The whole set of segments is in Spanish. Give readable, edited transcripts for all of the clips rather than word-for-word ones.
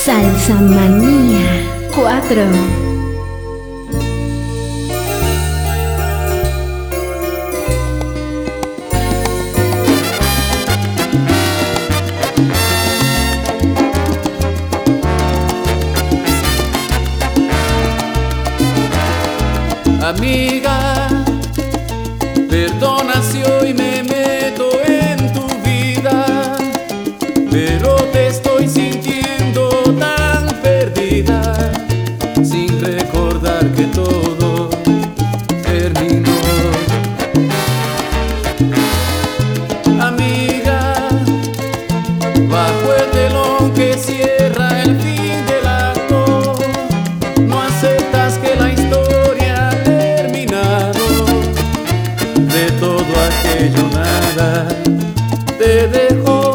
Salsa Manía 4. Amiga, perdona si hoy me meto en tu vida, pero te estoy sintiendo tan perdida, sin recordar que todo terminó. Amiga, bajo el telón que cierra el fin del acto, no aceptas que la historia de todo aquello nada te dejó.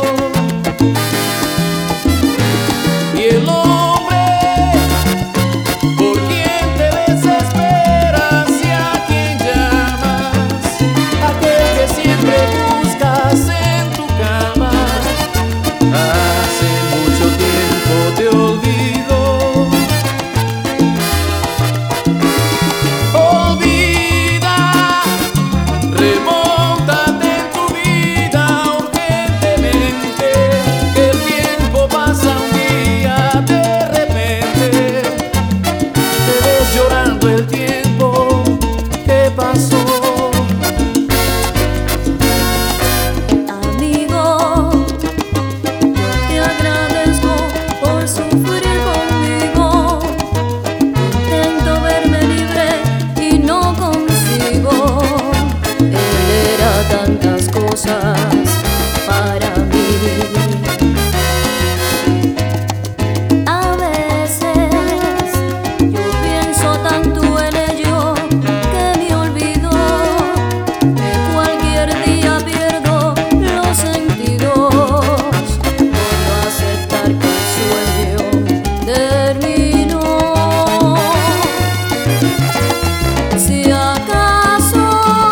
Y el hombre por quien te desesperas y a quien llamas, aquel que siempre buscas en tu cama, hace mucho tiempo te olvidó. Remóntate en tu vida urgentemente, que el tiempo pasa un día de repente. Te ves llorando el tiempo que pasó. Amigo, te agradezco por sufrir conmigo. Intento verme libre y no consigo. Tantas cosas para mí. A veces yo pienso tanto en ello que me olvido, que cualquier día pierdo los sentidos por no aceptar que el sueño terminó. Si acaso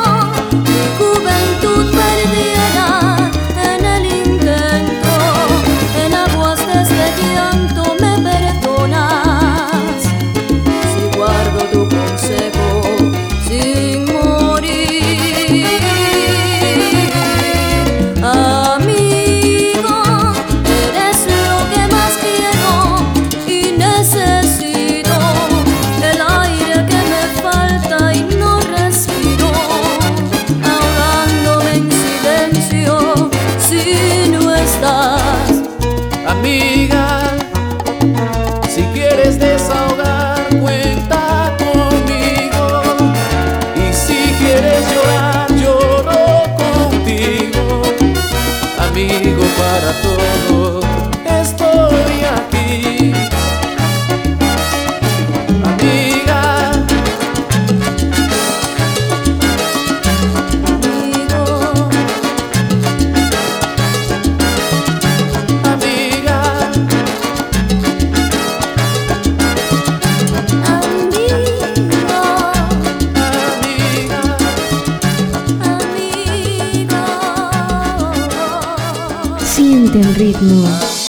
amiga, si quieres desahogar, cuenta conmigo. Y si quieres llorar, lloro contigo. Amigo, para todo estoy aquí. Amiga, Siente el ritmo.